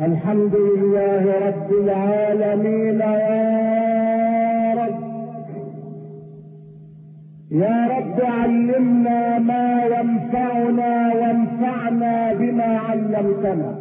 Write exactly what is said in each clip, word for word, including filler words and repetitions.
الحمد لله رب العالمين. يا رب يا رب علمنا ما ينفعنا وانفعنا بما علمتنا،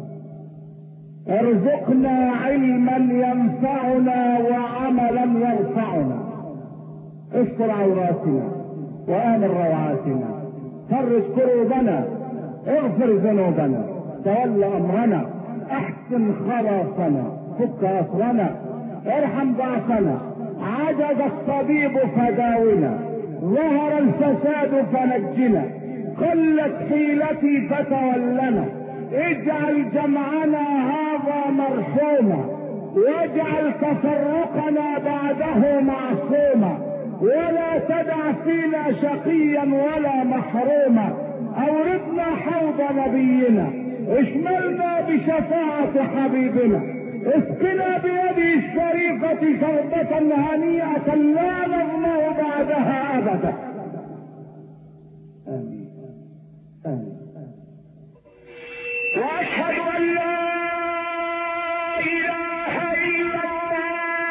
ارزقنا علما ينفعنا وعملا يرفعنا، استر عوراتنا وآمن روعاتنا، فرج كروبنا، اغفر ذنوبنا، تول امرنا، احسن خلاصنا، فك اسرنا، ارحم ضعفنا، عجز الطبيب فداونا، ظهر الفساد فنجنا، قلت حيلتي فتولنا، اجعل جمعنا هذا مرحوما، واجعل تفرقنا بعده معصوما، ولا تدع فينا شقيا ولا محروما، اوردنا حوض نبينا، اشملنا بشفاعة حبيبنا، اسقنا بيده الشريفة شربة هنيئة لا نظمأ بعدها ابدا. امين امين. واشهد ان لا اله الا الله.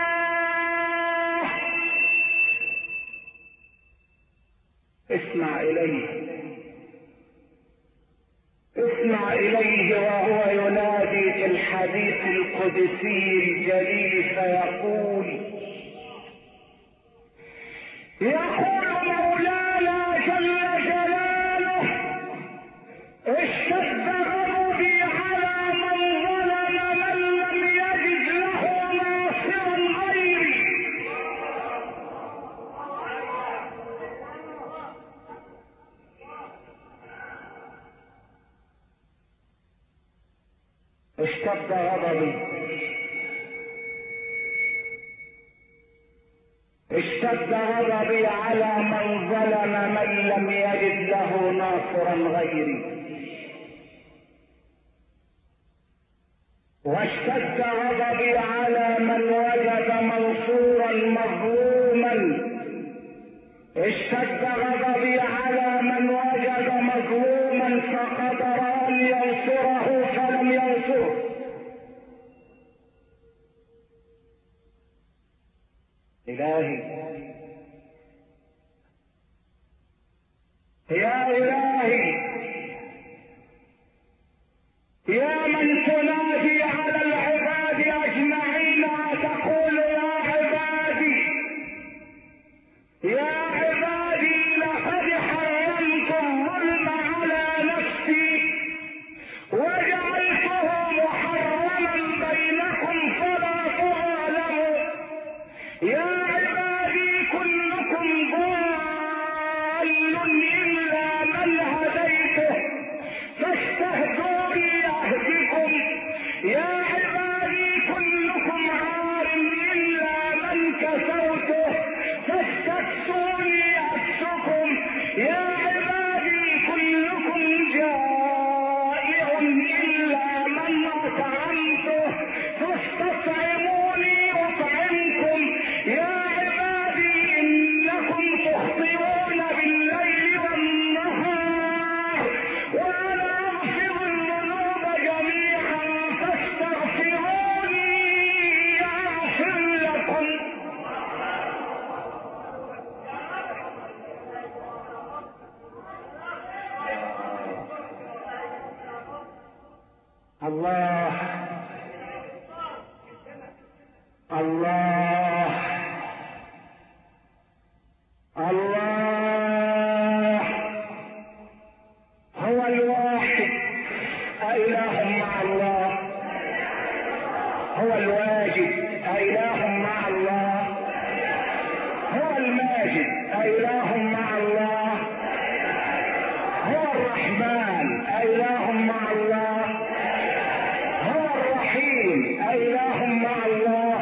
اسمع اليه اسمع اليه وهو ينادي في الحديث القدسي الجليل فيقول يقول مولانا جل جلاله اشتد غضبي على من ظلم من لم يجد له ناصرا غيري. اشتد غضبي اشتد غضبي على من ظلم من لم يجد له ناصرا غيري، واشتد غضبي على من وجد منصورا مظلوما، اشتد غضبي على من وجد مظلوما فقدر ان ينصره فلم ينصره. الهي يا الهي يا من تنادي على العباد اجمعين وتقول يا عبادي يا عبادي لقد حرمت الظلم على نفسي وجعلته محرما بينكم فلا تظالموا. يا عبادي كلكم ضال الا من هديته فاستهدوني اهدكم. يا عبادي كلكم عار الا من كسوته فاستكسوني اكسكم. يا عبادي كلكم جائع الا من اطعمته فاستطعموني اطعمكم. يا عبادي انكم تخطئون بالليل والنهار وانا اغفر الذنوب جميعا فاستغفروني اغفر لكم. الله الله الله هو الواحد أإله مع الله، هو الواجد أإله مع الله، هو الماجد أإله مع الله، هو الرحمن أإله مع الله، هو الرحيم أإله مع الله،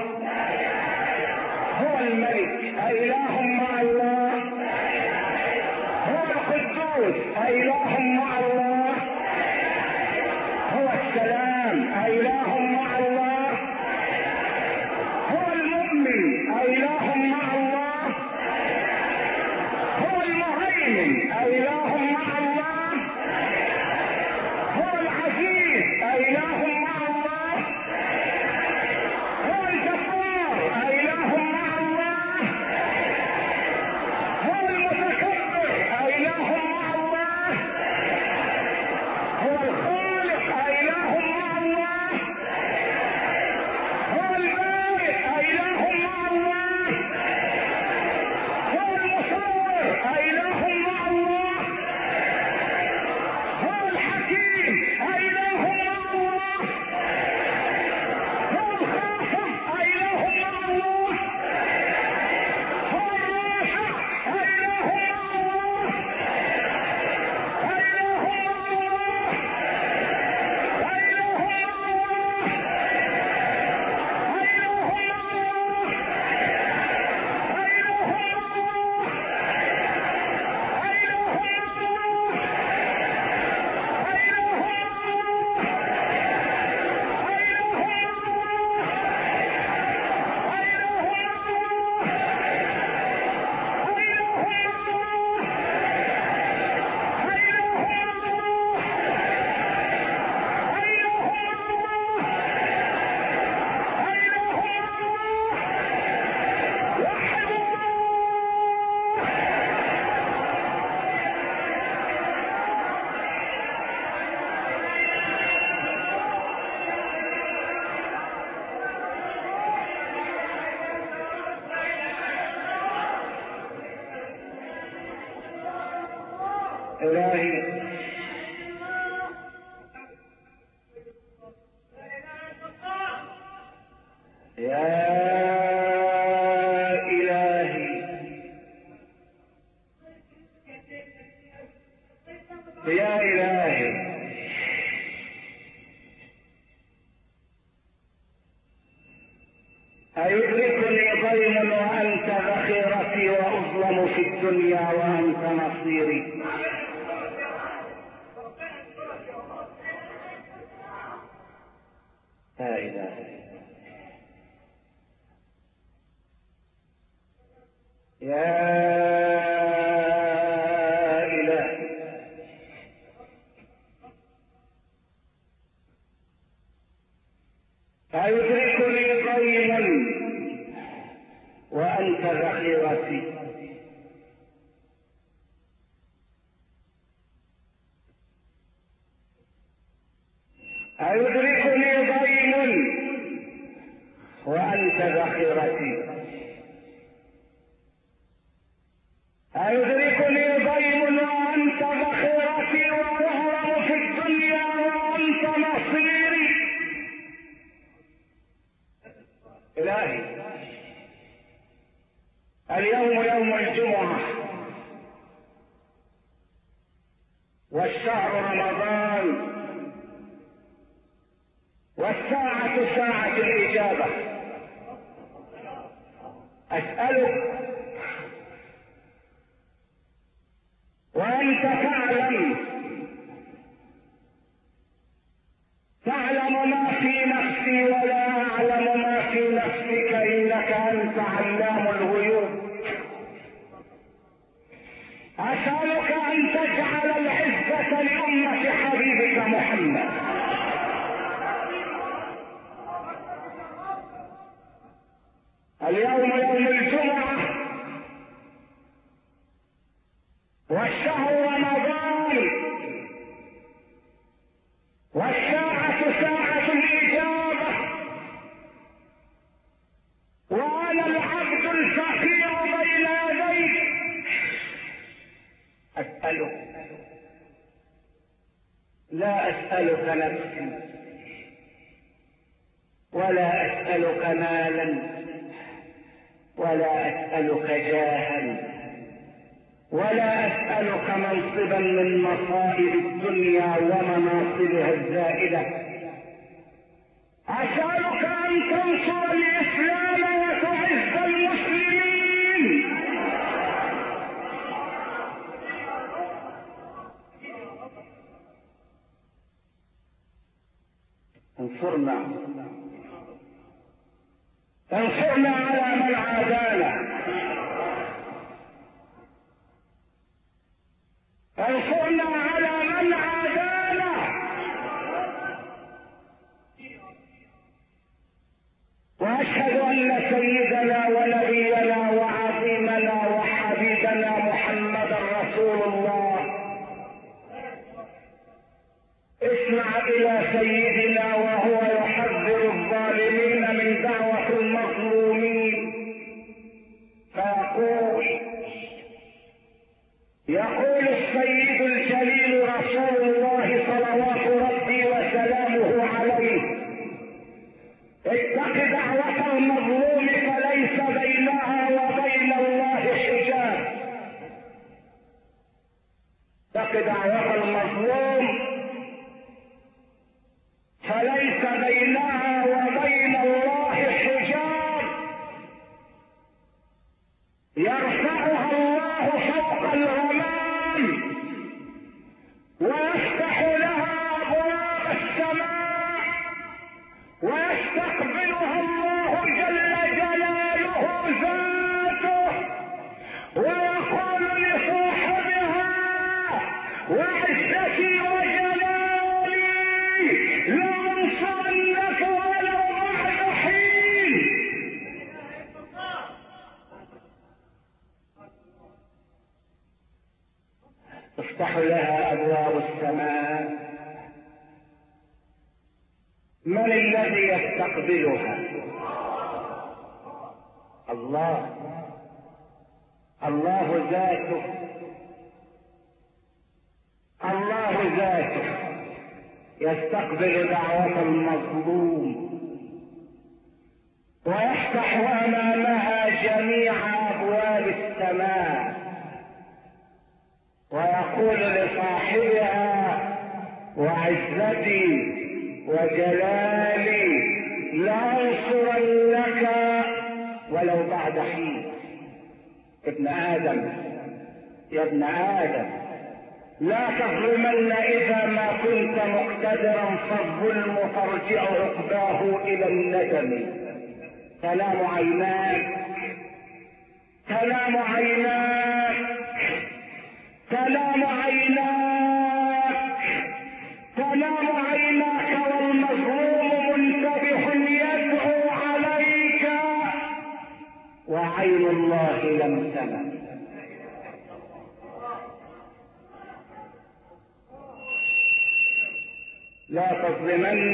هو الملك أإله مع الله، هو القدوس أإله مع الله، هو السلام أإله مع الله، هو المؤمن أإله مع الله، هو المهيمن أإله مع الله، هو العزيز أإله مع الله، إلهي يا إلهي يا إلهي أيدركني ضيم وأنت ذخيرتي وأظلم في الدنيا وأنت نصيري. لا إله يا إله أيدركني ضيم وأنت ذخيرتي أيدركني ضيم وأنت ذخيرتي أيدركني ضيم وأنت ذخيرتي وأهرب في الدنيا وأنت نصيري. إلهي اليوم يوم الجمعة والشهر رمضان والساعة ساعة الإجابة. أسألك وأنت تعلم تعلم ما في نفسي ولا أعلم ما في نفسك إنك أنت علام الغيوب. أسألك أن تجعل العزة لأمة حبيبك محمد. اليوم يوم الجمعة والشهر رمضان والساعة ساعة الإجابة وأنا العبد الفقير بين يديك. أسألك لا أسألك نفسي ولا أسألك مالا ولا أسألك جاها ولا أسألك منصبا من مصائب الدنيا ومناصبها الزائلة. أسألك أن تنصر الإسلام وتعز المسلمين. انصرنا انصرنا على من عادانا، انصرنا على من عادانا، واشهد ان سيدنا ونبينا وعظيمنا وحبيبنا محمدا رسول الله. اسمع الى سيدنا وهو يحذر الظالمين من دعوة المظلومين فيقول يقول السيد الجليل رسول الله صلوات ربي وسلامه عليه: اتق دعوة المظلوم فليس بينها وبين الله حجاب. اتق دعوة المظلوم فليس بينها وبين الله حجاب، يرفعها الله فوق الغمام ويفتح لها أبواب السماء ويستقبلها الله جل جلاله ذاته ويقول لصاحبها: وعزتي وجلالي لأنصرنك ولو بعد حين. تفتح لها أبواب السماء. من الذي يستقبلها؟ الله، الله ذاته الله ذاته يستقبل دعوة المظلوم ويفتح امامها جميع ابواب السماء ويقول لصاحبها وعزتي وجلالي لأنصرنك ولو بعد حين. ابن آدم يا ابن آدم لا تظلمن إذا ما كنت مقتدرا، فالظلم ترجع عقباه إلى الندم. تنام عيناك تنام عيناك تنام عيناك تنام عيناك والمظلوم منتبه يدعو عليك وعين الله لم تنم. لا تظلمن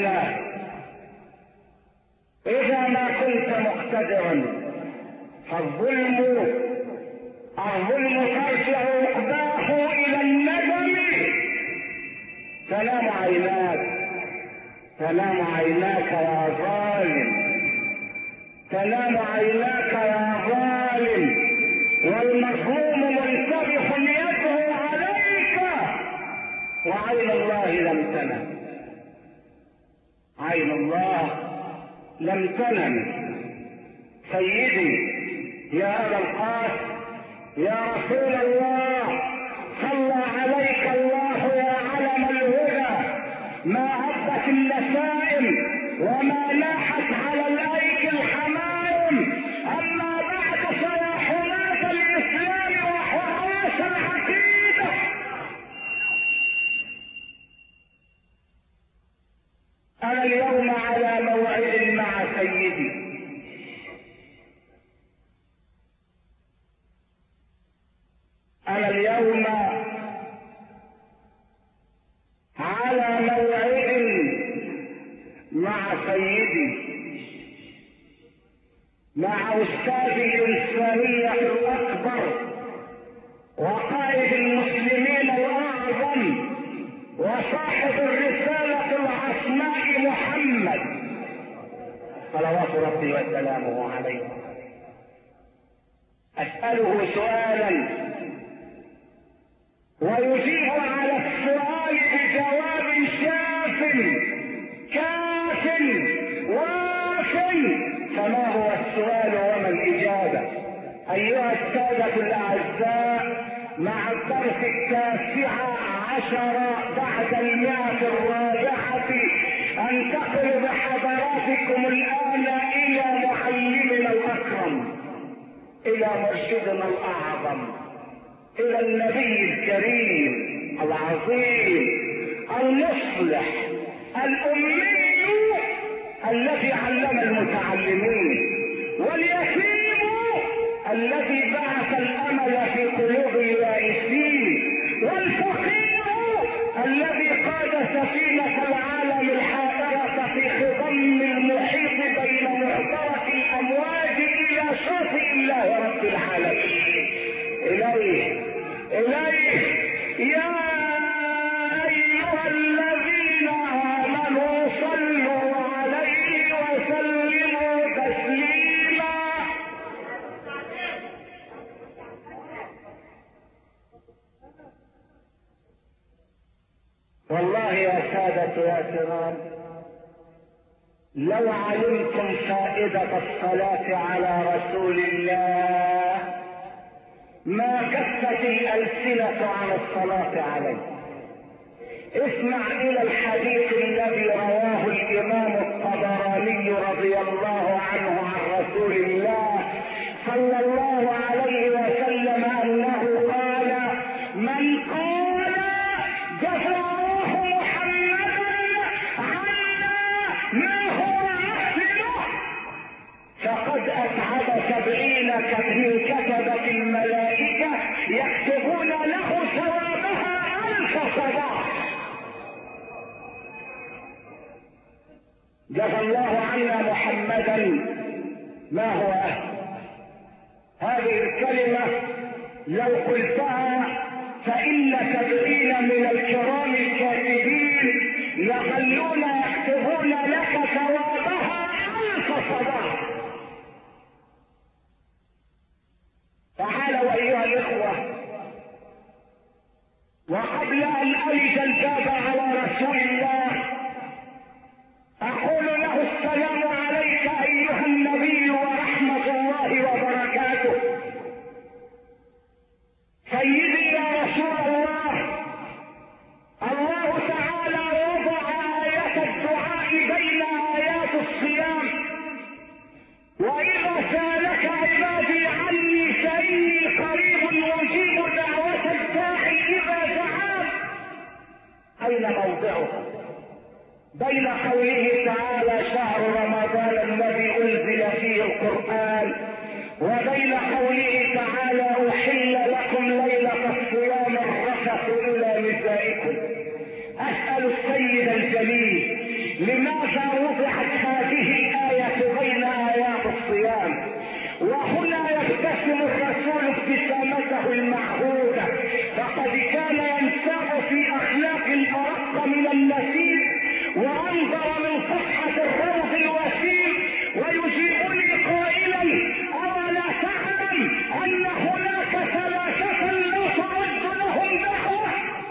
إذا ما كنت مقتدرا، فالظلم الظلم ترجع عقباه إلى الندم. تنام عيناك تنام عيناك يا ظالم تنام عيناك يا ظالم والمظلوم منتبه يده عليك وعين الله لم تنم. عين الله لم تنم. سيدي يا أبا القاسم يا رسول الله صلى عليك الله يا علم الهدى، ما هبت النسائم وما لاحت على الايك الحمائم، اما بعد فيا حماة الاسلام وحراس العقيدة. انا اليوم على موعد مع سيدي، انا اليوم على موعد مع سيدي، مع استاذ الانسانية الاكبر وقائد المسلمين الاعظم وصاحب الرسالة العصماء محمد صلوات ربي وسلامه عليه. اسأله سؤالا ويجيب على السؤال بجواب شاف كاف واف. فما هو السؤال وما الإجابة؟ أيها السادة الأعزاء، مع الدرس التاسع عشر بعد المئة الرابعة أنتقل بحضراتكم الآن إلى معلمنا الأكرم، إلى مرشدنا الأعظم، إلى النبي الكريم العظيم المصلح الأمي الذي علم المتعلمين، واليتيم الذي بعث الأمل في قلوب اليائسين، والفقير الذي قاد سفينة العالم الحائرة في خضم المحيط بين معترك الأمواج إلى شاطئ الله رب العالمين. إليه إليه يا أيها الذين آمنوا صلوا عليه وسلموا تسليما. والله يا سادة يا كرام، لو علمتم فائدة الصلاة على رسول الله ما كفت الألسنة عن الصلاة عليه. اسمع إلى الحديث الذي رواه الإمام الطبراني رضي الله عنه عن رسول الله صلى الله عليه وسلم أنه قال: من قال جزى الله محمدا عنا ما هو أحسنه فقد أسعد سبعين من كتبة الملائكة يكتبون له ثوابها ألف صباح. جزى الله عنا محمدا ما هو أهل. هذه الكلمة لو قلتها فإن سبعين من الكرام الكاتبين يظلون يكتبون لك ثوابها ألف صباح. تعالوا أيها الإخوة، وقبل أن ألج الباب على رسول الله أقول له السلام عليك أيها النبي ورحمة الله وبركاته. سيدي يا رسول الله، الله تعالى وضع آية الدعاء بين آيات الصيام، وإذا سألك عبادي عني فإني قريب أجيب دعوة الداعي إذا دعان. أين موضعه؟ بين قوله تعالى شهر رمضان الذي أنزل فيه القرآن، وبين قوله تعالى أحل لكم ليلة الصيام الرفث إلى نسائكم. أسأل السيد الجليل لماذا وضعت هذه الآية بين آيات الصيام؟ وهنا يبتسم الرسول ابتسامته المعهودة، فقد كان ينساق في أخلاق الأرق من النسيم وأنظر من صفحة الروض الوسيم ويجيبني قائلا أولا تعلم أن هناك ثلاثة لا ترد لهم دعوة؟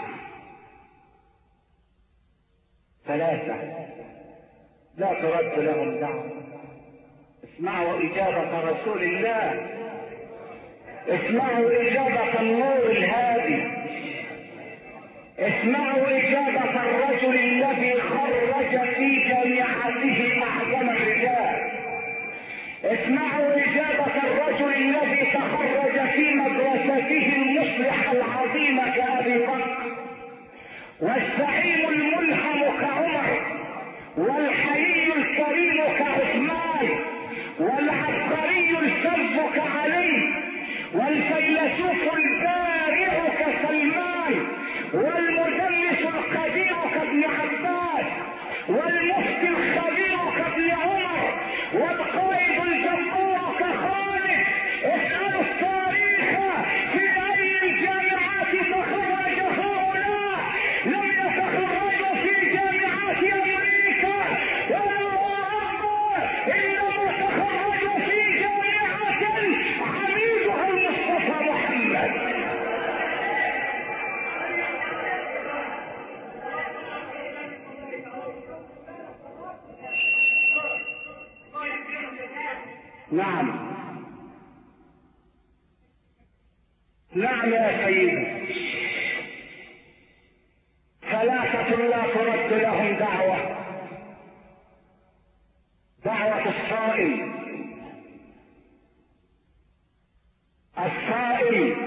ثلاثة لا ترد لهم دعوة. اسمعوا إجابة رسول الله، اسمعوا إجابة النور الهادي، اسمعوا إجابة الرجل الذي خرج في جامعته أعظم الرجال، اسمعوا إجابة الرجل الذي تخرج في مدرسته المصلح العظيم كأبي بكر، والزعيم الملهم كعمر، والحيي الكريم كعثمان، والعبقري الفذ كعلي، والفيلسوف البارع كسلمان، والمدرس القدير كابن عباس، والمفتي الخبير كابن عمر، والقائد الجبار كخالد. اسألوا التاريخ في أي الجامعات تخرج هؤلاء؟ لم يتخرجوا في جامعات أمريكا ولا أوروبا، إنما تخرجوا في جامعات عميدها المصطفى محمد. نعم نعم يا سيدي، ثلاثة لا ترد لهم دعوة. دعوة الصائم، الصائم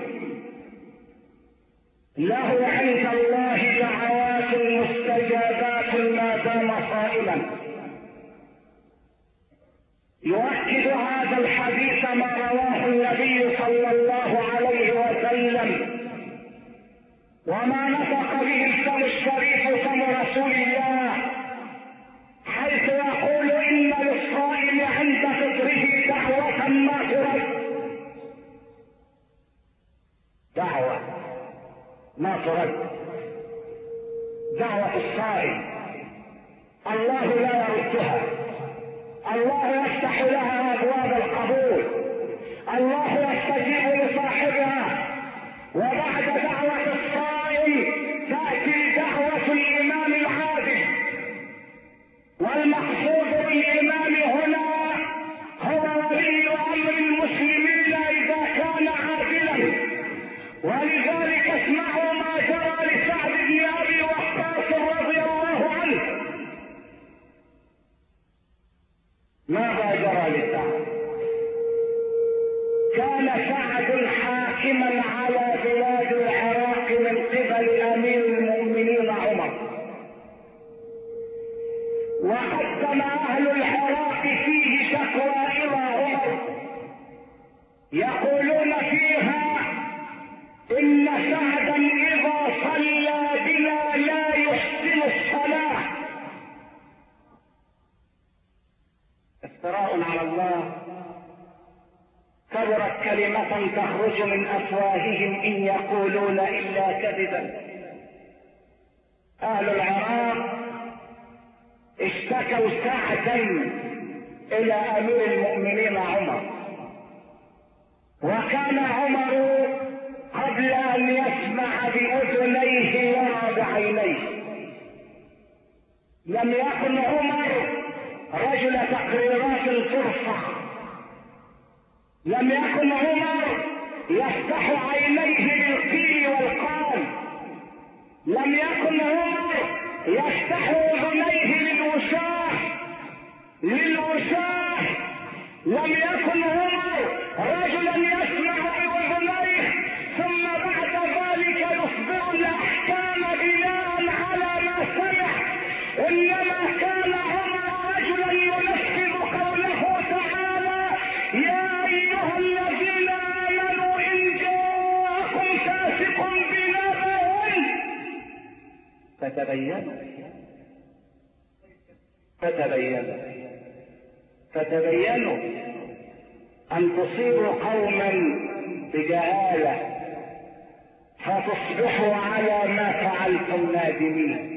له عند الله دعوات مستجابات ما دام صائما. يؤكد هذا الحديث ما رواه النبي صلى الله عليه وسلم وما نطق به الفم الشريف فم رسول الله، حيث يقول إن للصائم عند فطره دعوة ما ترد. دعوة ما ترد، دعوة الصائم الله لا يردها، الله يفتح لها أبواب القبول، الله يستجيب لصاحبها. وبعد دعوة الصائم تأتي دعوة الإمام العادل، والمقصود بالإمام هنا هو ولي أمر المسلمين إذا كان عادلا. ولذلك اسمعوا ما جرى لسعد بن أبي وقاص رضي الله عنه. ماذا جرى لسعد؟ كان سعد حاكما على بلاد العراق من قبل امير المؤمنين عمر، وقدم اهل العراق فيه شكوى الى عمر يقولون فيها ان سعدا اذا صلى بنا لا يحسن الصلاه. افتراء على الله. كبرت كلمة تخرج من أفواههم إن يقولون إلا كذبا. أهل العراق اشتكوا ساعتين إلى أمير المؤمنين عمر، وكان عمر قبل أن يسمع بأذنيه يرى بعينيه. لم يكن عمر رجل تقريرات ترفع، لم يكن عمر يفتح عينيه للقيل والقال، لم يكن عمر يفتح اذنيه للوشاح للوشاح لم يكن عمر رجلا يسمع باذنيه ثم بعد ذلك يصدر الاحكام بناء على ما سمع، انما كان عمر رجلا ينفذ قوله تعالى: يا ايها الذين امنوا ان جاءكم فاسق بنبأ فتبينوا فتبينوا فتبينوا ان تصيبوا قوما بجهاله فتصبحوا على ما فعلتم نادمين.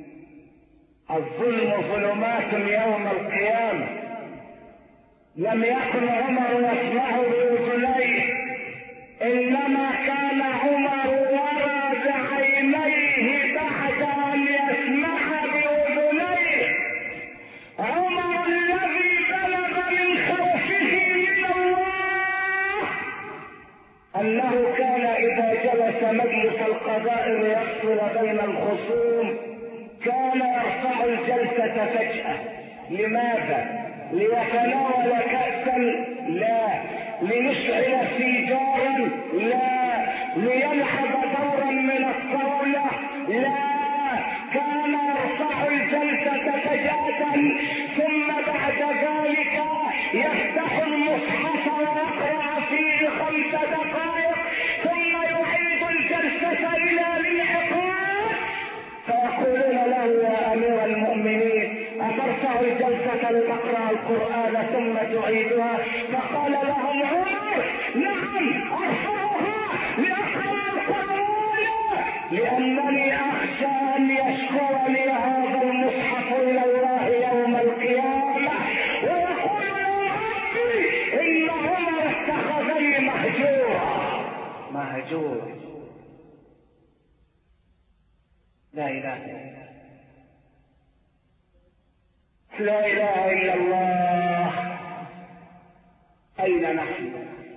الظلم ظلمات يوم القيامه. لم يكن عمر يسمع باذنيه، انما كان عمر يرى بعينيه بعد ان يسمع باذنيه. عمر الذي بلغ من خوفه من الله انه كان اذا جلس مجلس القضاء ليفصل بين الخصوم كان يرفع الجلسة فجأة. لماذا؟ ليتناول كأسا؟ لا. ليشعل سيجارا؟ لا. ليلعب دورا من الطاولة؟ لا. كان يرفع الجلسة فجأة ثم بعد ذلك يفتح المصحف ويقرأ فيه خمس دقائق ثم يعيد الجلسة إلى الانعقاد، فيقولون له: يا أمير المؤمنين أترفع الجلسة لتقرأ القرآن ثم تعيدها؟ فقال لهم عمر: نعم أرفعها لأقرأ القرآن، لأنني أخشى أن يشكرني هذا المصحف إلى الله يوم القيامة ويقول: يا ربي إن عمر اتخذني مهجورا. مهجور. لا إله إلا الله، لا إله إلا الله. أين نحن؟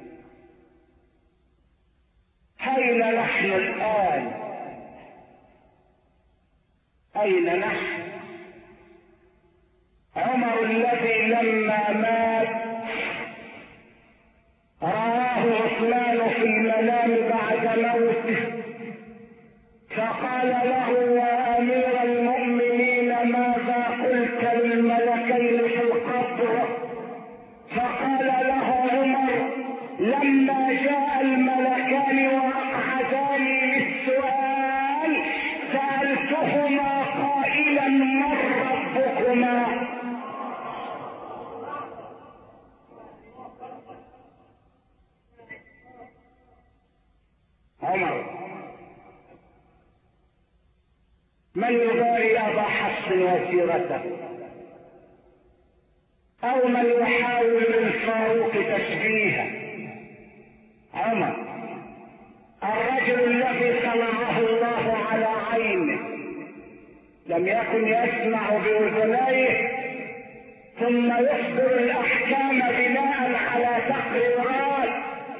أين نحن الآن؟ أين نحن؟ عمر الذي لما مات رآه عثمان في المنام بعد موته فقال له: يا أمير المؤمنين ماذا قلت للملكين في القبر؟ فقال له عمر: لما جاء الملكان وأقعداني للسؤال سألتهما قائلا: من ربكما؟ عمر من يباري أبا حفص وسيرته، أو من يحاول للفاروق تشبيهه. عمر الرجل الذي صنعه الله على عينه، لم يكن يسمع بأذنيه ثم يصدر الأحكام بناء على تقريرات.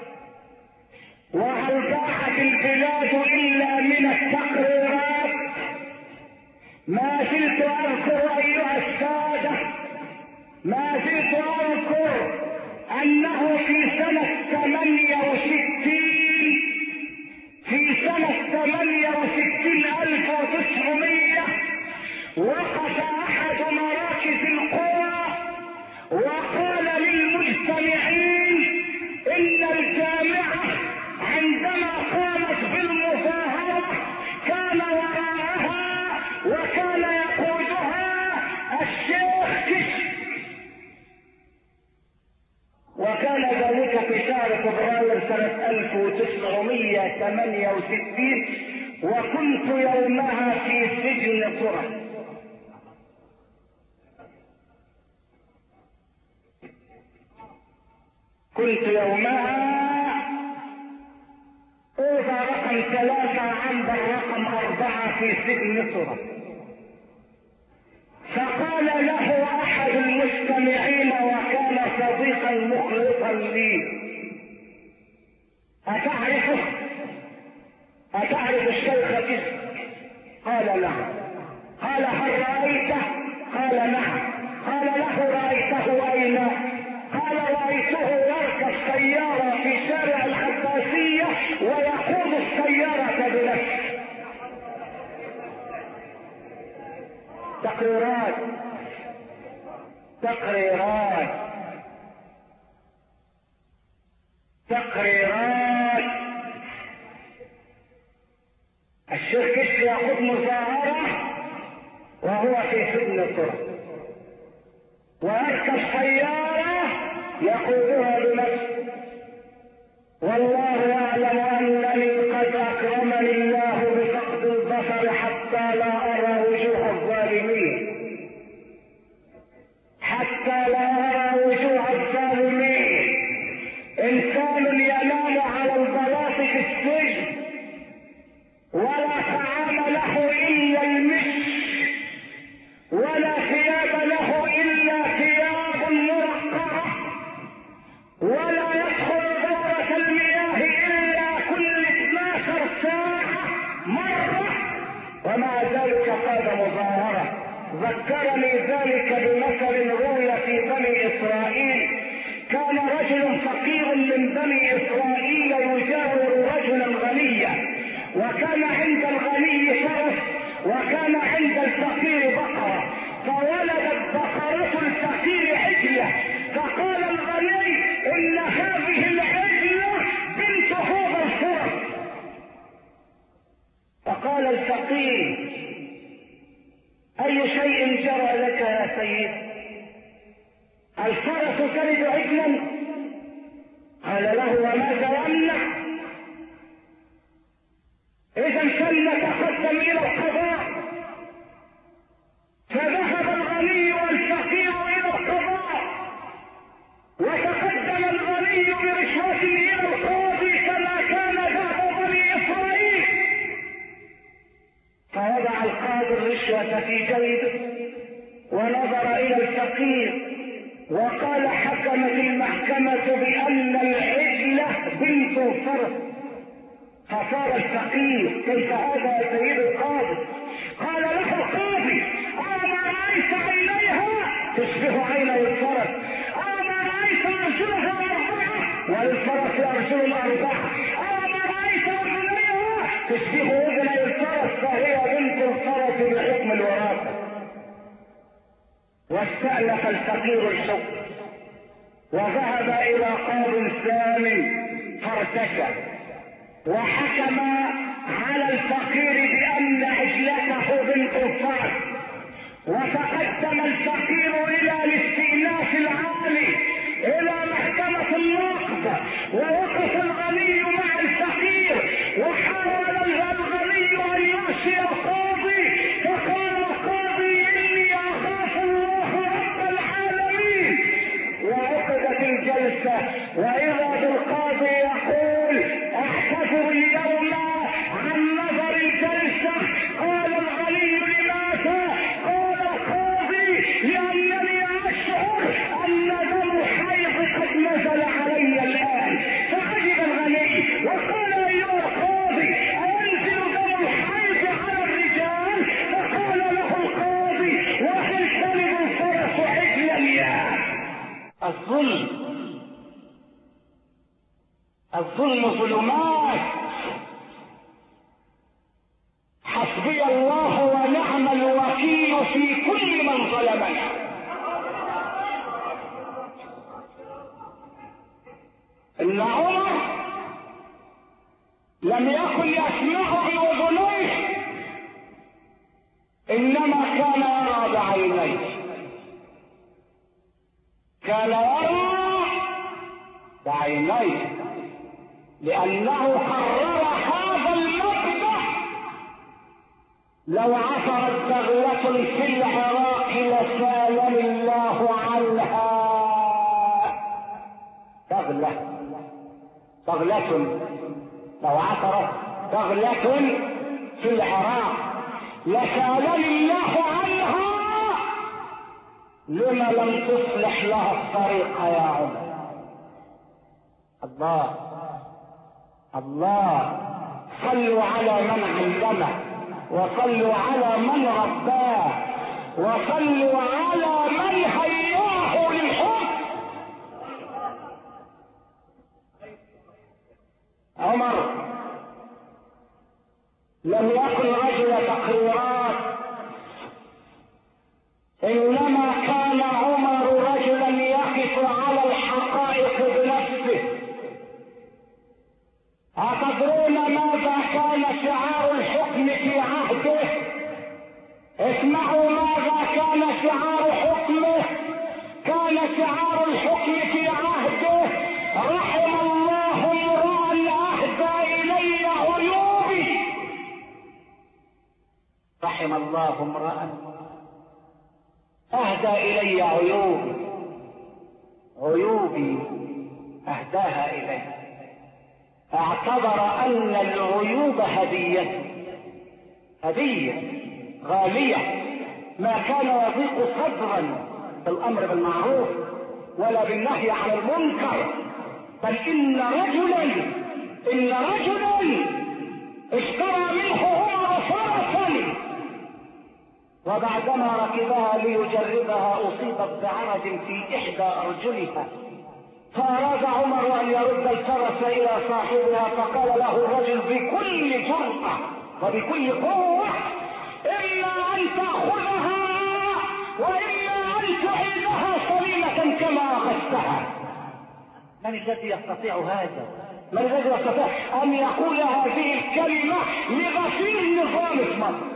وهل ضاعت البلاد إلا من التقريرات؟ ما زلت أذكر أيها السادة، ما زلت أذكر أنه في سنة ثمانية وستين في سنة ثمانية وستين ألف وتسعمية وقف أحد مراكز القرى وقال للمجتمعين إن الجامعة عندما قامت بالمظاهرة كان وراءها وكان يقودها الشيخ كشك، وكان ذلك في شهر سنة ألف وتسعمية وثمانية وستين، وكنت يومها في سجن طرة. كنت يومها أوضى رقم ثلاثة عند رقم أربعة في سجن طرة. فقال له أحد المستمعين وكان صديقا مخلصا لي: أتعرفه؟ أتعرف الشيخ كذا؟ قال نعم. قال هل رأيته؟ قال نعم. قال له رأيته أين؟ قال رأيته يركب سيارة في شارع العباسية ويقود السيارة بنفسه. تقريرات تقريرات تقريرات الشيخ كشف ياخذ مظاهرة وهو في سجن طرة، ويركب سيارة يقودها بنفسه. والله يعلم انني قد اكرمني الله بفقد البصر حتى لا ارى وجوه الظالمين، حتى لا ارى وجوه الظالمين. انسان ينام على البلاط في السجن ولا طعام له الا المسك، ولا ثياب له الا ثياب مرقعه، ولا يدخل دورة المياه الا كل اثناشر ساعة مرة، ومع ذلك قاد مظاهرة. ذكرني ذلك بمثل روي في بني اسرائيل. كان رجل فقير من بني اسرائيل يجاور رجلا غنيا، وكان عند الغني فرس وكان عند الفقير بقرة، فولدت بقرة الفقير عجلة، فقال الغني ان هذه العجلة بنت هذا الفرس. فقال الفقير: اي شيء جرى لك يا سيد؟ الفرس تلد عجلا؟ قال له: وماذا يمنع؟ اذا فلنتقدم الى القضاء. فذهب الغني والفقير الى القضاء، وتقدم الغني برشوة الى القاضي كما كان ذهب بني اسرائيل. فوضع القاضي الرشوة في جيبه ونظر الى الفقير وقال: حكمت المحكمة بان العجلة بنت الفرس. فصار الفقير: كيف هذا يا سيد القاضي؟ قال له القاضي: اما رايت عينيها تشبه عيني الفرس؟ اما رايت ارجلها اربعه وللفرس ارجل اربعه؟ اما رايت اذنيها تشبه اذني الفرس؟ فهي بنت الفرس بحكم الوراثه. واستأنف الفقير الحكم وذهب الى قاض ثاني فارتكب، وحكم على الفقير بان عجلته بنت الفرس. وتقدم الفقير الى الاستئناف العالي الى محكمة النقض، ووقف الغني مع الفقير وحاول الغني ان يعصي القاضي، فقال القاضي: اني اخاف الله رب العالمين. وعقدت الجلسة واذا بالقاضي يقول: احتفظ اليوم عن نظر الجلسة. قال الغني: لماذا؟ قال القاضي: لانني اشعر ان دم الحيض قد نزل علي الان. فعجب الغني وقال: ايها القاضي، انزل دم الحيض على الرجال؟ فقال له القاضي: وهل تلد الفرس عجلا يا؟ الظلم الظلم ظلمات. حسبي الله ونعم الوكيل في كل من ظلمنا. ان عمر لم يكن يسمع باذنيه، انما كان يرى بعينيه. كان يرى بعينيه لأنه قرر هذا المبدأ. لو عثرت بغلة في العراق لسالم الله عنها. بغلة بغلة لو عثرت بغلة في العراق لسالم الله عنها. لما لم تصلح لها الطريق يا عمر؟ الله الله. صلوا على من علمه، وصلوا على من رباه، وصلوا على من هياه للحب. عمر لم يكن رجل تقريرات، انما كان عمر رجلا يقف على الحقائق بنفسه. أتدرون ماذا كان شعار الحكم في عهده؟ اسمعوا ماذا كان شعار حكمه. كان شعار الحكم في عهده: رحم الله امرأ أهدى إلي عيوبي. رحم الله امرأ أهدى إلي عيوبي. عيوبي أهداها إلي. اعتبر ان العيوب هدية هدية غالية. ما كان يضيق صدرا بالامر بالمعروف ولا بالنهي عن المنكر، بل ان رجلا ان رجلا اشترى منه عمر فرسا، وبعدما ركبها ليجربها اصيبت بعرج في احدى ارجلها، فأراد عمر أن يرد الفرس إلى صاحبها، فقال له الرجل بكل جرأة وبكل قوة: إما أن تأخذها وإما أن تعيدها سليمة كما أخذتها. من الذي يستطيع هذا؟ من الذي يستطيع أن يقول هذه الكلمة لغفير نظام مصر؟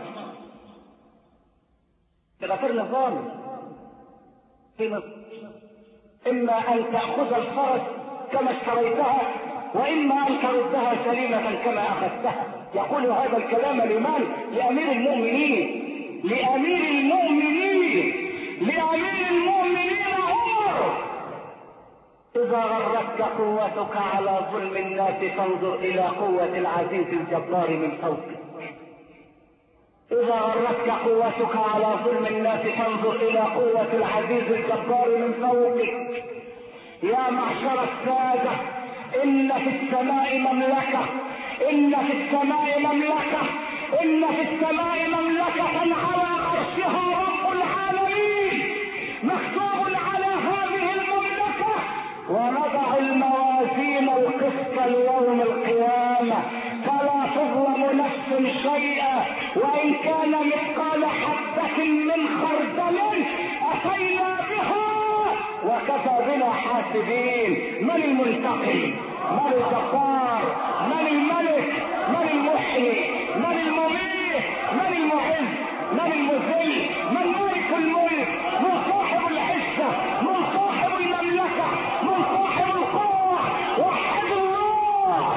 لغفير نظام في مصر: إما أن تأخذ الفرس كما اشتريتها وإما أن تردها سليمة كما أخذتها. يقول هذا الكلام لمن؟ لأمير المؤمنين لأمير المؤمنين لأمير المؤمنين عمر. إذا غرتك قوتك على ظلم الناس فانظر إلى قوة العزيز الجبار من فوقك. إذا غرتك قوتك على ظلم الناس فانظر إلى قوة العزيز الجبار من فوقك. يا معشر السادة، إن في السماء مملكة إن في السماء مملكة إن في السماء مملكة على عرشها رب العالمين، مكتوب على هذه المملكة: ونضع الموازين القسط ليوم القيامة فلا تظلم نفس شيئا وإن كان مثقال حبة من خردل أتينا بها وكفى بنا حاسبين. من المنتقم؟ من الجبار؟ من الملك؟ من المحيي؟ من المميت؟ من المعز؟ من المذل؟ من مالك الملك؟ من صاحب العزة؟ من صاحب المملكة؟ من صاحب القوة؟ وحد الله.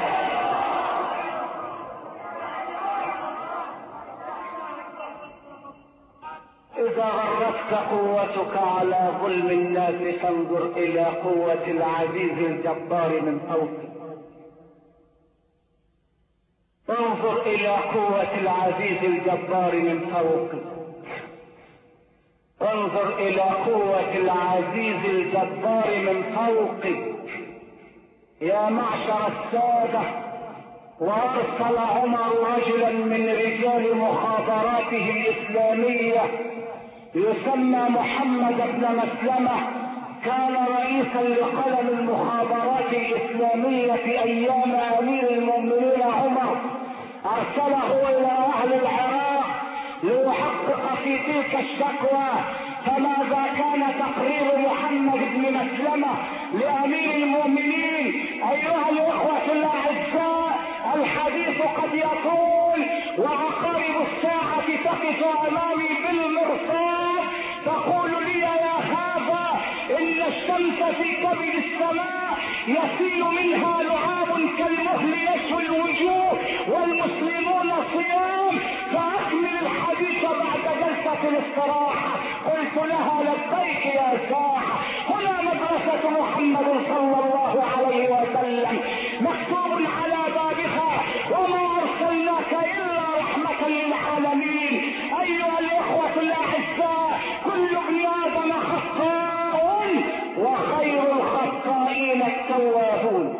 إذا غرتك قوتك على ظلم الناس فانظر إلى قوة العزيز الجبار من فوقك. انظر إلى قوة العزيز الجبار من فوقك. انظر إلى قوة العزيز الجبار من فوقك. يا معشر السادة، وأرسل عمر رجلا من رجال مخابراته الإسلامية يسمى محمد بن مسلمة، كان رئيسا لقلم المخابرات الإسلامية في أيام أمير المؤمنين عمر. أرسله إلى أهل العراق ليحقق في تلك الشكوى. فماذا كان تقرير محمد بن مسلمة لأمير المؤمنين؟ أيها الإخوة الأعزاء، الحديث قد يطول وعقارب الساعة تقف أمامي بالمرصاد تقول لي: يا هذا إن الشمس في كبد السماء يسيل منها لعاب كالمهل يشوي الوجوه والمسلمون صيام، فأكمل الحديث بعد جلسة الاستراحة. قلت لها لبيك يا ساعة، هنا مدرسة محمد صلى الله عليه وسلم مكتوب على بابها وما أرسلناك إلا رحمة للعالمين. أيها الإخوة الأعزاء، كل ابن آدم خطاء وخير الخطائين التوابون.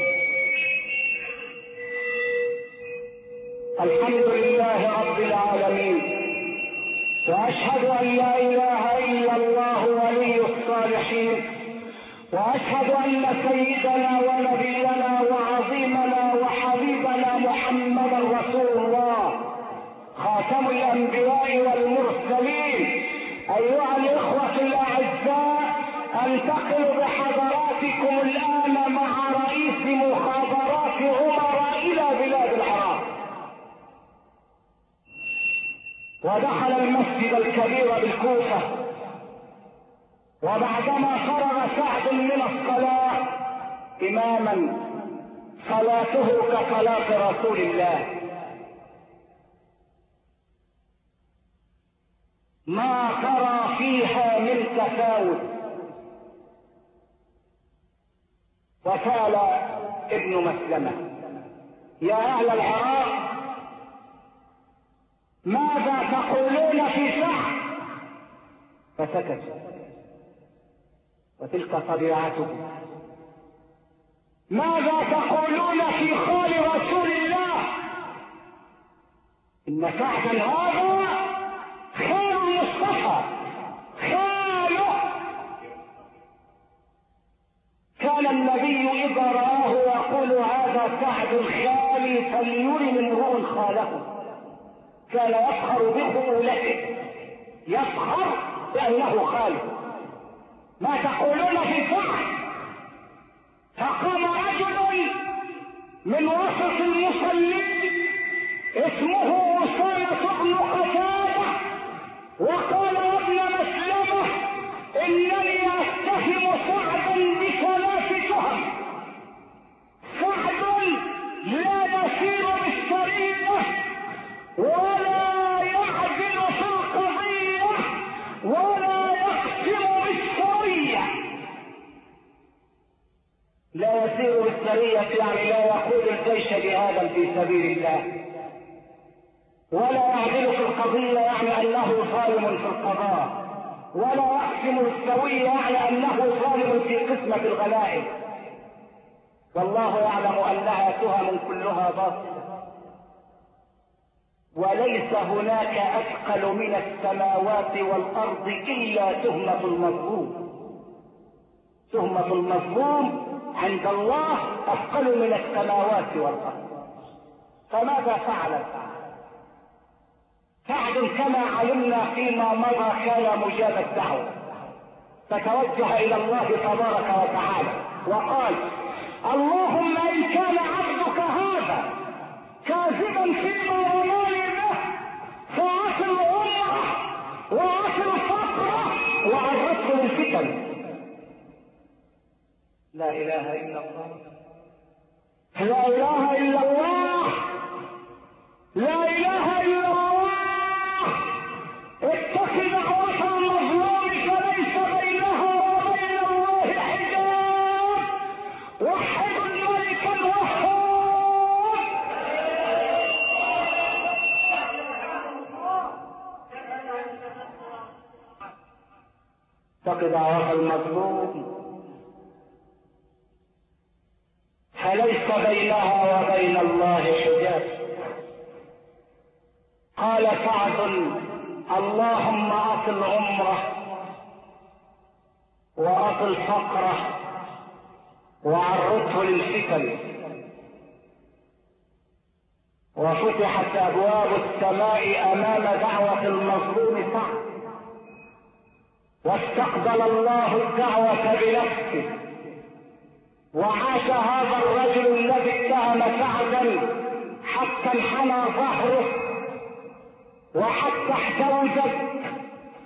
الحمد لله رب العالمين، وأشهد أن لا إله إلا الله ولي الصالحين، وأشهد أن سيدنا ونبينا وعظيمنا وحبيبنا محمدا رسول الله خاتم الأنبياء والمرسلين. أيها الإخوة الأعزاء، أنتقل بحضراتكم الآن مع رئيس مخابرات عمر إلى بلاد العراق. ودخل المسجد الكبير بالكوفة، وبعدما فرغ سعد من الصلاة إماما صلاته كصلاة رسول الله، ما ترى فيها من تفاوت. وقال ابن مسلمة: يا أهل العراق، ماذا تقولون في سعد؟ فسكتوا، وتلك طبيعته. ماذا تقولون في خال رسول الله؟ إن سعدا هذا خال المصطفى، خاله. كان النبي إذا رآه يقول: هذا سعد خالي فليرن امرؤ خاله. كان يفخر بخولته، يفخر بأنه خاله. ما تقولون في سعد؟ فقام رجل من وسط المصلين اسمه أسامة بن قتادة وقال: يا ابن مسلمة، إنني أتهم سعدا بثلاث تهم. سعد لا يسير بالسرية ولا يعدل في القضية ولا يقسم بالسرية. لا يسير بالسرية يعني لا يقود الجيش جهادا في سبيل الله، ولا يعدل في القضية يعني أنه ظالم في القضاء، ولا يقسم بالسوية يعني أنه ظالم في قسمة الغنائم. والله يعلم أنها تهم كلها باطلة، وليس هناك أثقل من السماوات والأرض إلا تهمة المظلوم. تهمة المظلوم عند الله أثقل من السماوات والأرض. فماذا فعل سعد؟ كما علمنا فيما مضى كان مجاب الدعوة، فتوجه إلى الله تبارك وتعالى وقال: اللهم إن كان عبدك هذا كاذبا فيما رماني به فأصل أمه وأصل فقره وعرضه للفتن. لا إله إلا الله، لا إله إلا الله، لا إله إلا الله. اتق دعوة المظلوم فليس بينها وبين الله حجاب. وحد الملك الوهاب. اتق دعوة المظلوم فليس بينها وبين الله حجاب. قال سعد: اللهم أطل عمره وأطل فقره وعرضه للفتن. وفتحت أبواب السماء أمام دعوة المظلوم سعد، واستقبل الله الدعوة بنفسه، وعاش هذا الرجل الذي اتهم سعدا حتى انحنى ظهره وحتى احتوجت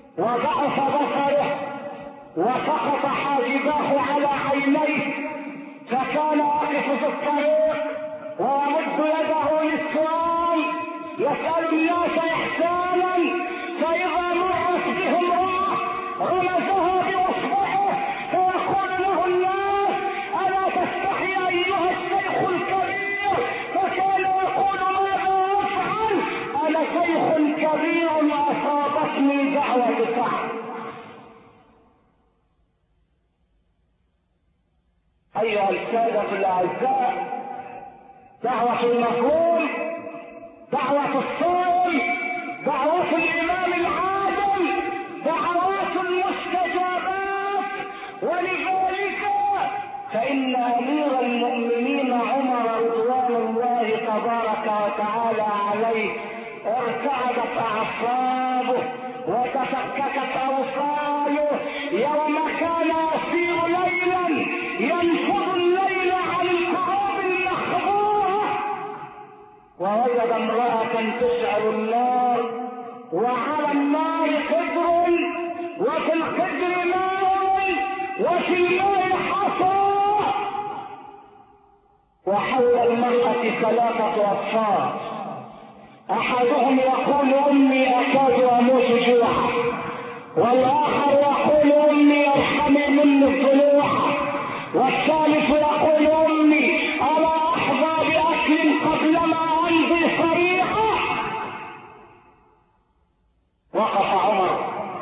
وضعف بصره وسقط حاجباه على عينيه فكان يقف في الطريق ويمد يده للسؤال يسأل الناس إحسانا، فإذا مرت به امرأة رمزها بإصبعه فيقول له الناس: ألا تستحي أيها الشيخ الكبير؟ فكان يقول: ماذا أفعل؟ أنا شيخ كبير أصابتني دعوة سعد. أيها السادة الأعزاء، دعوة المظلوم، دعوة الصائم، دعوة الإمام العادل، دعوات المستجابات. ولذلك فإن أمير المؤمنين عمر رضوان الله تبارك وتعالى عليه ارتعدت أعصابه وتفككت أوصاله يوم كان يسير ليلا ينفض الليل عن الكعوب المخبوءة ووجد امرأة تشعل النار، وعلى النار قدر، وفي القدر ماء، وفي الماء حصى، وحول المرأة ثلاثة أطفال، أحدهم يقول: أمي أكاد أموت جوعا، والآخر يقول: أمي ارحمي مني الضلوع، والثالث يقول: أمي ألا أحظى بأكل قبلما أمضي صريعا. وقف عمر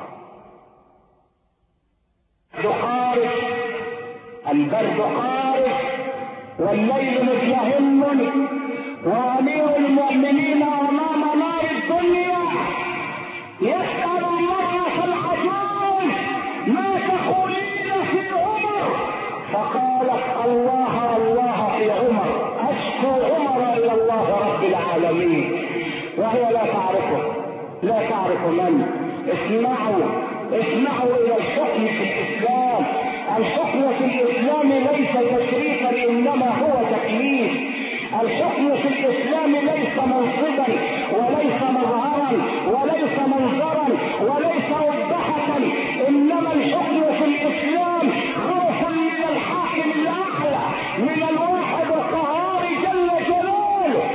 يقارب، البرد قارب والليل مزدهم، وأمير المؤمنين أمام نار الدنيا يسأل المرأة العجوز: ما تقولين في عمر؟ فقالت: الله الله في عمر، أشكو عمر إلى الله رب العالمين. وهي لا تعرفه، لا تعرف من. اسمعوا اسمعوا إلى الحكم في الإسلام. الحكم في الإسلام ليس تشريفا إنما هو تكليف. الحكم في الإسلام ليس منصبا وليس مظهرا وليس منظرا وليس وضحة، إنما الحكم في الإسلام خوف من الحاكم الأعلى، من الواحد القهار جل جلاله.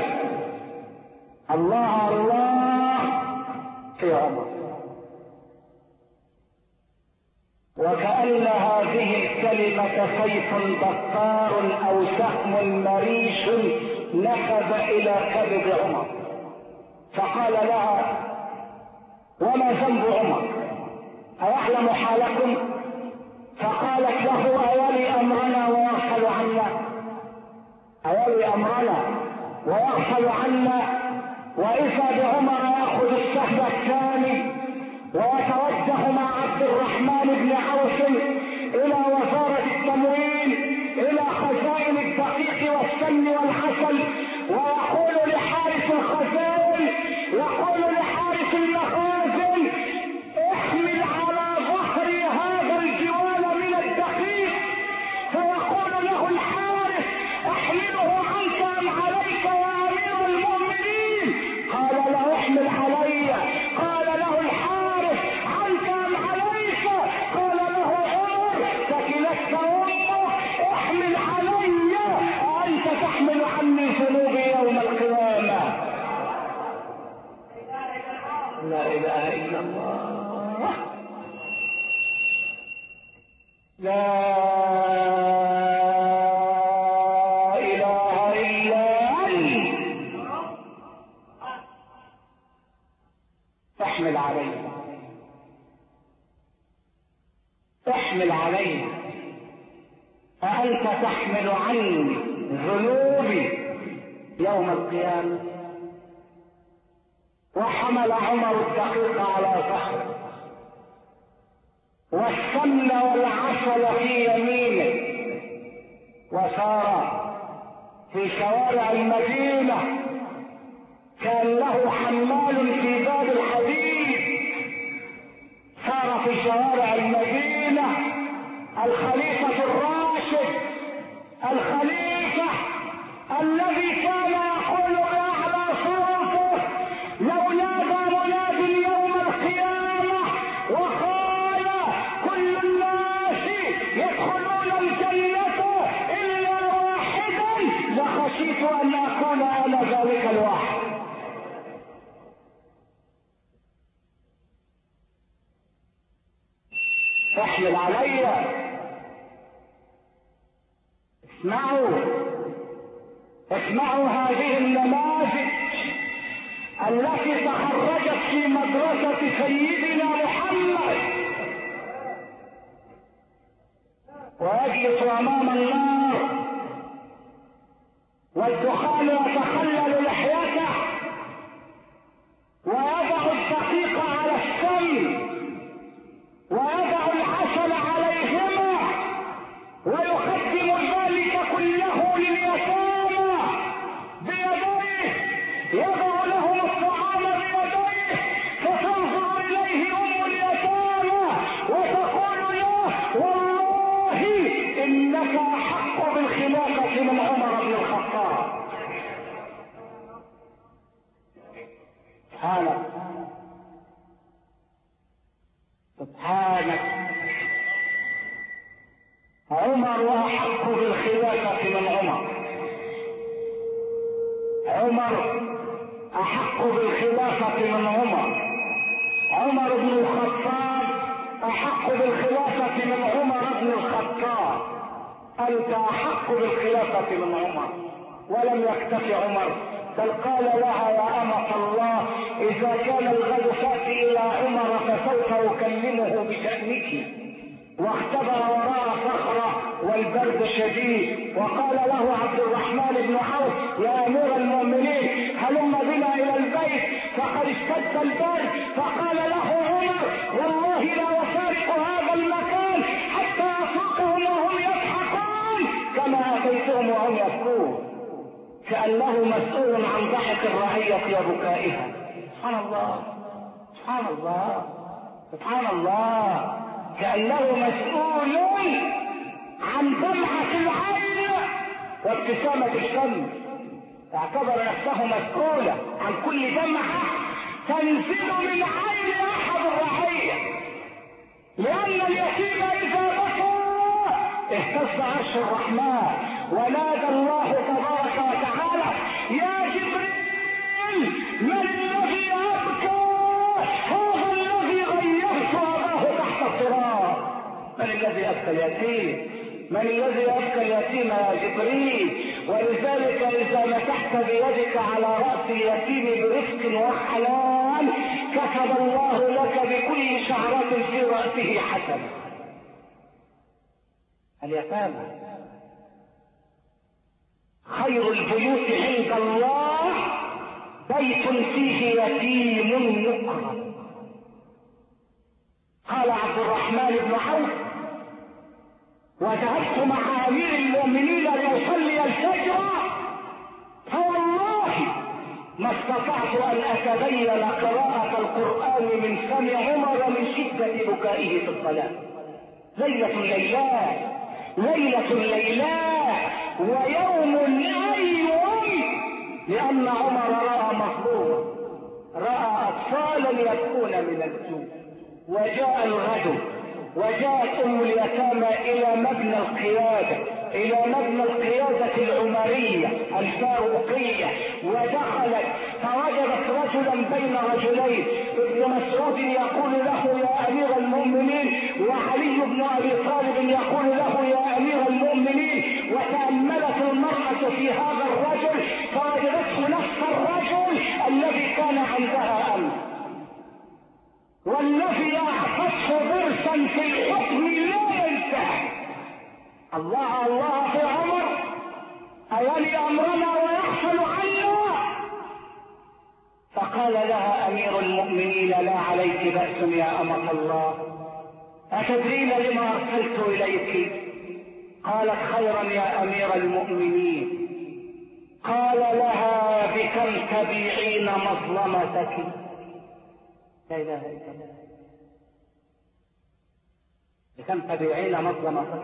الله الله في عمر. وكأن هذه الكلمة سيف بطار أو سهم مريش نفذ إلى كبد عمر، فقال لها: وما ذنب عمر؟ أيعلم حالكم؟ فقالت له: أيلي أمرنا ويغفل عنا، أيلي أمرنا ويغفل عنا. وإذا بعمر يأخذ السهم الثاني ويتوجه مع عبد الرحمن بن عوف إلى وزارة التموين، إلى خزائن الدقيق والسمن والعسل، ويقول لحارس الخزائن، يقول لحارس المخازن: احمل على ظهري هذا الجوال من الدقيق. فيقول له الحارس: احمله عنك أم عليك يا أمير المؤمنين؟ قال له: احمل علي. قال له الحارس: عنك أم عليك؟ قال له عمر: ثكلتك أمك، احمل علي، وأنت تحمل عني ذنوبي يوم القيامة. لا إله إلا الله، لا إله إلا أنت. احمل علي، احمل علي، فأنت تحمل عني ذنوبي يوم القيامة. وحمل عمر الدقيق على ظهره والسمن والعسل في يمينه، وسار في شوارع المدينة. كان له حمال في باب الحديد، سار في شوارع المدينة. الخليفة الراشد، الخليفة الذي كان يقول بأعلى صوته: لو نادى مناد يوم القيامة وقال: كل الناس يدخلون الجنة إلا خشيت ان اكون انا ذلك الواحد. احمل علي. اسمعوا اسمعوا هذه النماذج التي تخرجت في مدرسة سيدنا محمد ويجلس امام النار والدخان يتخلل لحيته ويضع الدقيق على السم ويضع العسل عليهما ويقدم ذلك كله لليتامى بيديه، يضع لهم الطعام بيديه فتنظر اليه ام اليتامى وتقول له والله انك احق بالخلافه من عمر بن الخطاب. سبحانك سبحانك عمر احق بالخلافه من عمر. عمر احق بالخلافه من عمر. عمر بن الخطاب احق بالخلافه من عمر بن الخطاب. انت احق بالخلافه من عمر. ولم يكتف عمر بل قال لها يا أمة الله إذا كان الغد فاتي إلى عمر فسوف أكلمه بشأنك. واختبر وراء صخرة والبرد شديد وقال له عبد الرحمن بن عوف يا أمير المؤمنين هلم بنا إلى البيت فقد اشتد البرد. فقال له عمر والله لا أفارق هذا المكان حتى أفوقهم وهم يضحكون كما أتيتهم وهم يبكون، كأنه مسؤول عن ضحك الرعية وبكائها. سبحان الله سبحان الله سبحان الله. كأنه مسؤول عن دمعة العين وابتسامة الشمس. اعتبر نفسه مسؤولا عن كل دمعة تنزل من عين أحد الرعية، لأن اليتيم إذا بكى اهتز عرش الرحمن ونادى الله تبارك وتعالى يا جبريل من الذي يبكى؟ هذا الذي غيرت اباه تحت التراب. من الذي ابكى اليتيم؟ من الذي يبكى اليتيم يا جبريل؟ ولذلك اذا مسحت بيدك على راس اليتيم برفق وحنان كتب الله لك بكل شعرة في راسه حسنة. اليتامى خير البيوت عند الله بيت فيه يتيم مكرم. قال عبد الرحمن بن عوف وذهبت مع امير المؤمنين ليصلي الفجر فوالله ما استطعت ان اتبين قراءة القرآن من فم عمر من شدة بكائه في الصلاة. ليلة ليلات ليلة ليلات ويوم أيوم، لأن عمر رأى مظلوما، رأى أطفالا يبكون من الجوع. وجاء الغد وجاءت أم اليتامى إلى مبنى القيادة إلى مبنى القيادة العمرية الفاروقية ودخلت فوجدت رجلا بين رجلين. ابن مسعود يقول له يا أمير المؤمنين وعلي بن أبي طالب يقول له يا أمير المؤمنين. وتأملت المرأة في هذا الرجل فوجدته نفس الرجل الذي كان عندها أمس والذي أعطته ضرسا في الحكم لا ينتهي. الله الله في عمر أولي أمرنا ويحصل عنا. فقال لها أمير المؤمنين لا عليك بأس يا أمة الله، أتدرين لما أرسلت إليك؟ قالت خيرا يا أمير المؤمنين. قال لها بكم تبيعين مظلمتك؟ لا إله إلا الله. بكم تبيعين مظلمتك؟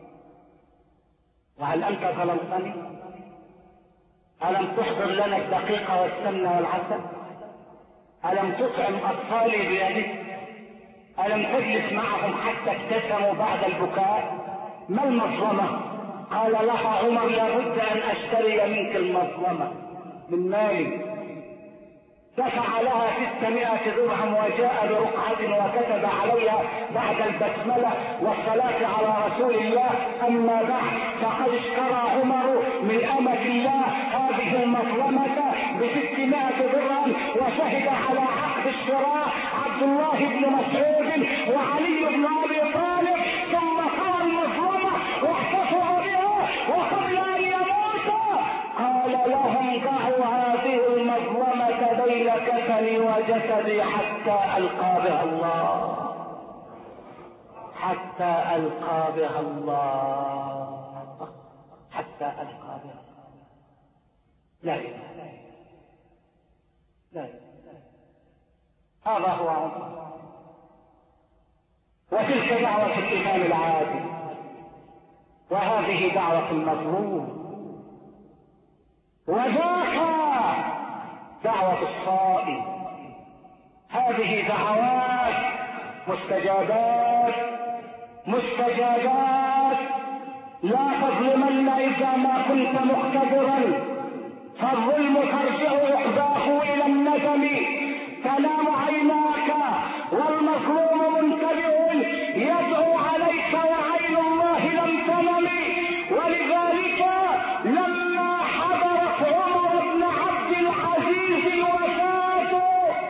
وهل أنت ظلمتني؟ ألم تحضر لنا الدقيق والسمن والعسل؟ ألم تطعم أطفالي بيدك؟ ألم تجلس معهم حتى ابتسموا بعد البكاء؟ ما المظلمة؟ قال لها عمر لابد ان اشتري منك المظلمة من مالي. دفع لها ستمائة درهم وجاء برقعة وكتب عليها بعد البسملة والصلاة على رسول الله: اما بعد، فقد اشترى عمر من امة الله هذه المظلمة بستمائة درهم، وشهد على عقد الشراء عبد الله بن مسعود وعلي بن ابي طالب، ثم قال المظلمة واحتفظوا بها، وقبل ان يموت قال لهم: ضعوا هذه المظلمة بين كفني وجسدي حتى القى بها الله، حتى القى بها الله، حتى القى بها الله. لا اله لا اله. هذا هو عمر، وتلك دعوة الإمام العادل، وهذه دعوة المظلوم، وذاك دعوة الصائم. هذه دعوات مستجابات مستجابات. لا تظلمن إذا ما كنت مقتدرا، فالظلم ترجع عقباه إلى الندم. تنام عيناك والمظلوم منتبه يدعو عليك وعين الله لم تنم. ولذلك لما حضرت عمر بن عبد العزيز الوفاة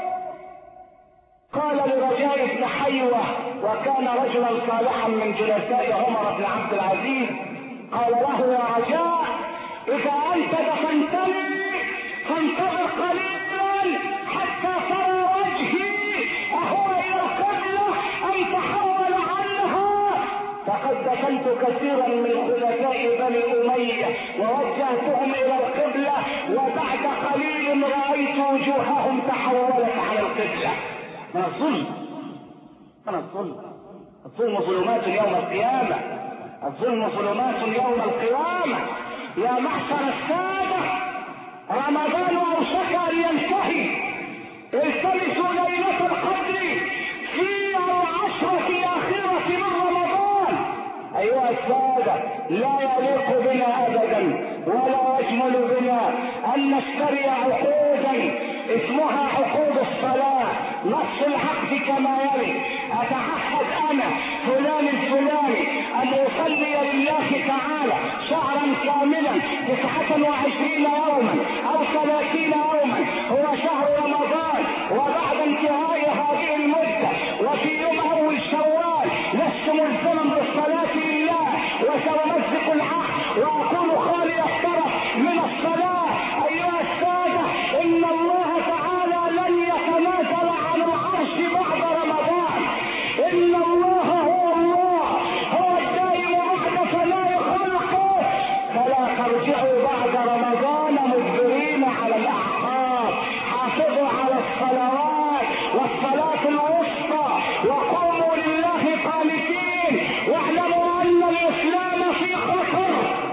قال لرجاء بن حيوة، وكان رجلا صالحا من جلساء عمر بن عبد العزيز، قال له: يا رجاء، إذا أنت دفنتني فانتظر قليلا حتى ترى وجهي أهو إلى القبلة أم تحول عنها، فقد دفنت كثيرا من خلفاء بني أمية ووجهتهم إلى القبلة، وبعد قليل رأيت وجوههم تحولت على القبلة. من الظلم، من الظلم. الظلم ظلمات يوم القيامة، الظلم ظلمات يوم القيامة. يا معشر السادة، رمضان أوشك أن ينتهي، التمسوا ليلة القدر في العشرة الأخيرة من رمضان. أيها السادة، لا يليق بنا أبدا ولا يجمل بنا أن نشتري عقودا اسمها عقود الصلاة. نص العقد كما يلي: أتعهد أنا فلان الفلاني أن أصلي لله تعالى شهرا كاملا تسعة وعشرين يوما أو ثلاثين يوما، هو شهر رمضان، وبعد انتهاء هذه المدة وفي يوم أول شوال لست ملزما بالصلاة لله، وسأمزق العقد وأكون خالي الطرف من الصلاة. أيها السادة، إن الله تعالى لن يتنازل عن العرش بعد رمضان. إن الله هو الله، هو الدائم بعد فناء خلقه، فلا ترجعوا بعد رمضان مجبرين على الأعقاب. حافظوا على الصلوات والصلاة الوسطى، وقوموا لله قانتين، واعلموا أن الإسلام في خطر.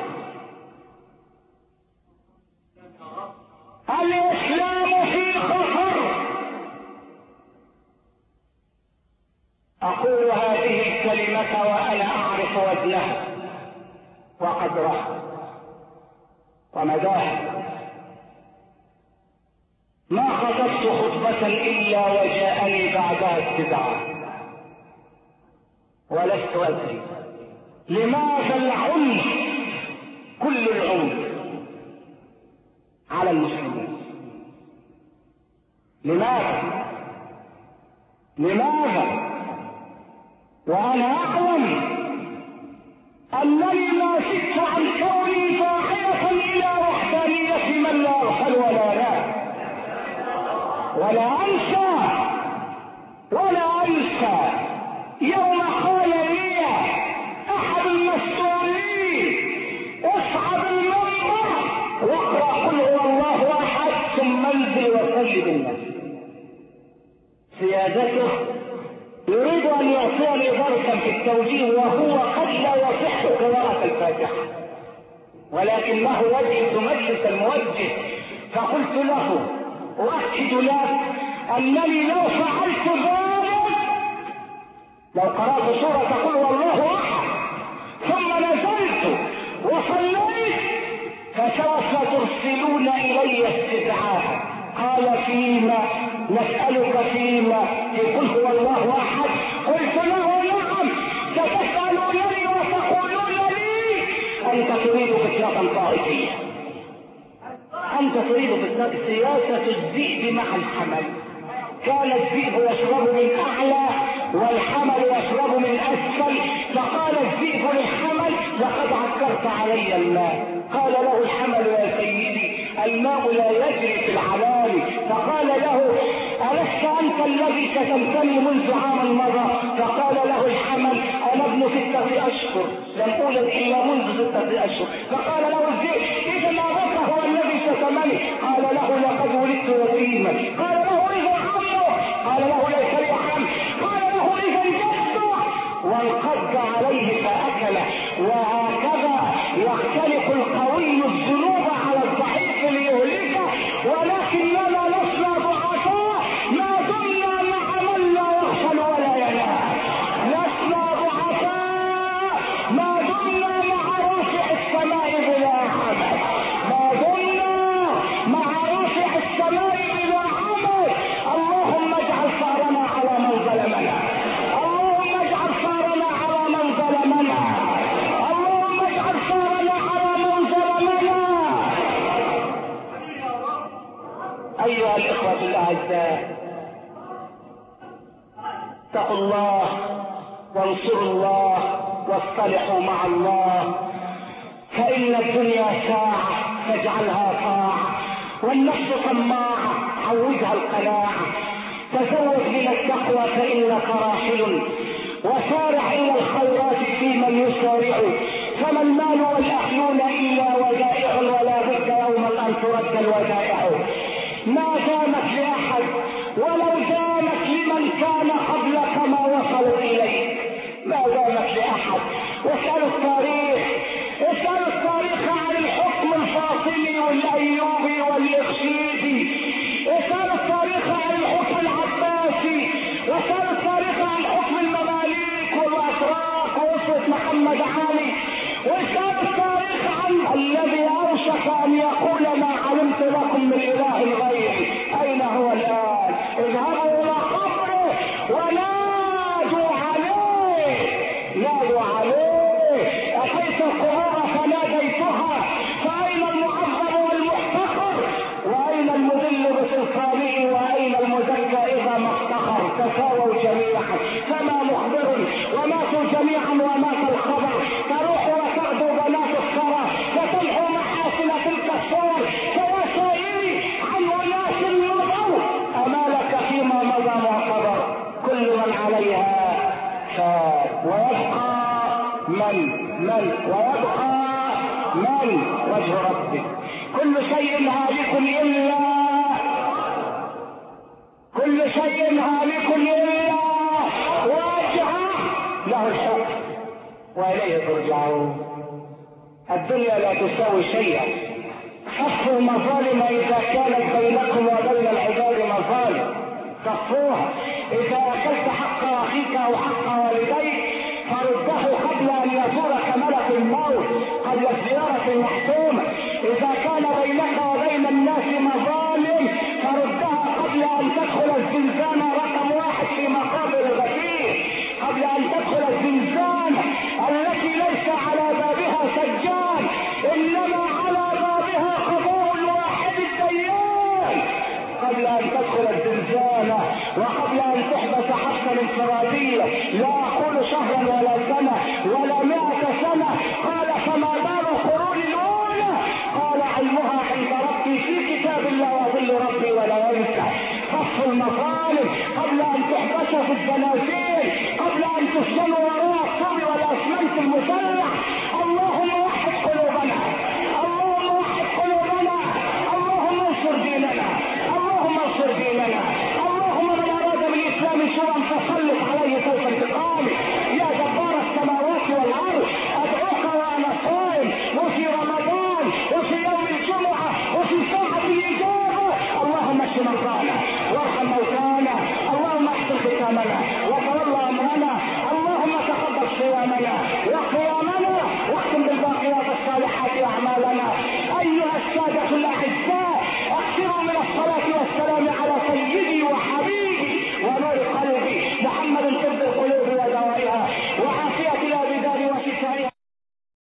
الإسلام في خطر. أقول هذه الكلمة وأنا أعرف وزنها وقدرها ومداها. ما خطبت خطبة إلا وجاءني بعدها استدعاء، ولست أدري لماذا العنف، كل العنف على المسلمين. لماذا لماذا وأنا أعلم أنني ما زدت عن كوني فاعلة إلى وحدانية من لا أغفل ولا لا، ولا أنسى ولا أنسى يوم قال لي أحد المسؤولين: اصعد المنبر واقرأ قل هو الله أحد ثم انزل وسجد الناس. سيادته يريد أن يعطيني درسا في التوجيه، وهو قد لا يصح قراءة الفاتحة، ولكنه يجلس مجلس الموجه. فقلت له: أؤكد لك أنني لو فعلت ذلك، لو قرأت سورة قل هو الله أحد ثم نزلت علي استدعاء. قال فيما؟ نسألك فيما؟ قل هو الله أحد. قلت له نعم. ستسألونني وتقولون لي أنت تريد فتنة طائفية، أنت تريد فتنة. سياسة الذئب مع الحمل. كان الذئب يشرب من أعلى والحمل يشرب من أسفل، فقال الذئب للحمل لقد عكرت علي الماء. قال له الحمل يا سيدي الماء لا يجري في العلالي. فقال له ألست أنت الذي شتمتني منذ عام مضى؟ فقال له الحمل أنا ابن ستة أشهر لم أولد إلا منذ ستة أشهر. فقال له الذئب إذا أبوك هو الذي شتمني. قال له لقد ولدت يتيما. قال له إذا عمه. قال له ليس لي عم. قال له إذا جده. وانقض عليه فأكله. وهكذا يختلف القوي الذنوب على الضعيف ليهلكه، ولكننا لسنا ضعفاء ما دمنا مع من لا يغفل ولا ينام. لسنا ضعفاء ما دمنا مع رافع السماء بلا عمل، ما دمنا مع رافع السماء بلا عمل. اللهم اجعل ثارنا على من ظلمنا، اللهم اجعل ثارنا على من ظلمنا، اللهم اجعل ثارنا على من ظلمنا. ايها الاخوة الاعزاء، اتقوا الله وانصروا الله واصطلحوا مع الله، فإن الدنيا ساعة فاجعلها طاعة، والنفس طماعة عودها القناعة. تزود من التقوى فإنك راحل، وسارع إلى الخيرات في من يسارع، فما المال والأهلون إلا ودائع، ولا بد يوما أن ترد الودائع. ما دامت لأحد ولو دامت لمن كان قبلك ما وصلوا إليه، ما دامت لأحد. واسألوا التاريخ، اسألوا التاريخ عن الحكم الفاطمي والأيوبي والإخشيدي، اسألوا التاريخ عن الحكم العباسي، واسألوا التاريخ عن حكم المماليك والأتراك وأسرة محمد علي، واسألوا التاريخ عن الذي أوشك أن يقول ما علمت لكم من إله غيري. أين هو الآن؟ اذهبوا إلى قبره ونادوا عليه، نادوا عليه. أتيت القبور فناديتها، فأين المعظم والمحتقر؟ وأين المذل بسلطانه؟ وأين المزكى إذا ما افتخر؟ تساووا جميعا، فما مخبر وماتوا جميعا ومات الخبر. تروح وتغدو بنات الثرى وتلحو محاسن تلك الصور. فيا سائلي عن أناس مضوا أمالك فيما مضى معتبر. كل من عليها فان ويبقى من من ويبقى من وجه ربك. كل شيء هالك إلا كل شيء هالك إلا وجهه له الحكم وإليه ترجعون. الدنيا لا تساوي شيئا. صفوا المظالم إذا كانت بينكم وبين العباد مظالم، صفوها. إذا أكلت حق أخيك أو حق والديك فرده قبل أن يزورك ملك الموت، قبل الزيارة المحتومة. إذا كان بينك وبين الناس مظالم فردها قبل أن تدخل الزنزانة رقم واحد في مقابر الغفير، قبل أن تدخل الزنزانة التي ليس على بابها سجان إنما على بابها قضاء الواحد الديان، قبل أن تدخل الزنزانة وقبل أن تحدث حبسا انفرادية، لا أقول شهرا ولا سنة ولا مئة سنة. قال فما بال القرون الأولى؟ قال علمها عند ربي في كتاب لا يضل ربي ولا ينسى. صف المظالم قبل أن تحبسوا في الزنازين، قبل أن تسجنوا وراء الطول والأسمنت المسلح،